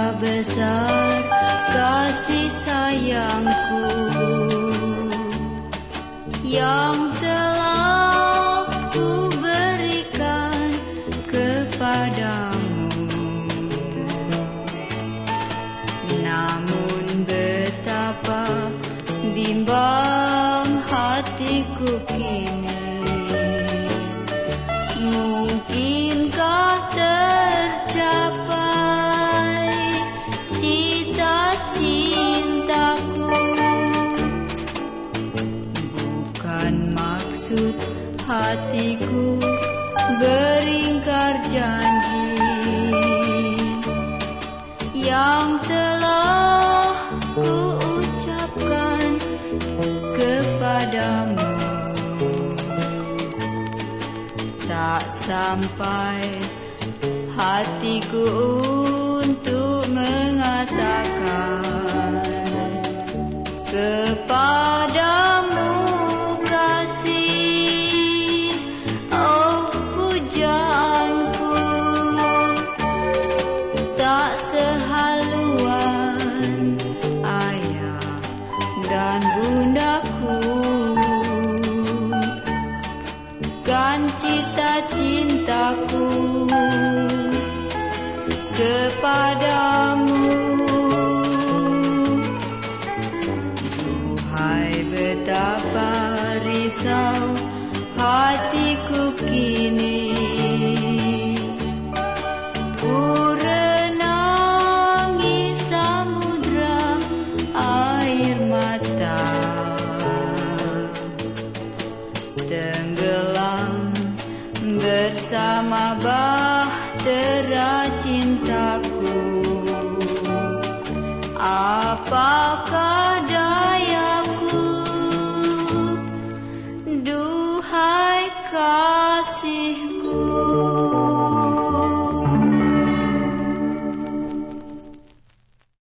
besar kasih sayangku yang telah ku berikan kepadamu. Namun betapa bimbang hatiku kini, mungkinkah tercapai cita-cintaku? Bukan maksud hatiku beringkar janji yang telah ku ucapkan kepadamu. Tak sampai hatiku untuk mengatakan kepadamu kasih, oh pujaanku. Tak sehaluan ayah dan bundaku, kan cita-cintaku kepadamu. Duhai betapa risau hatiku kini, ku renangi samudra air mata, tenggelam bersama bahtera cintaku. Apakah dayaku, duhai kasihku?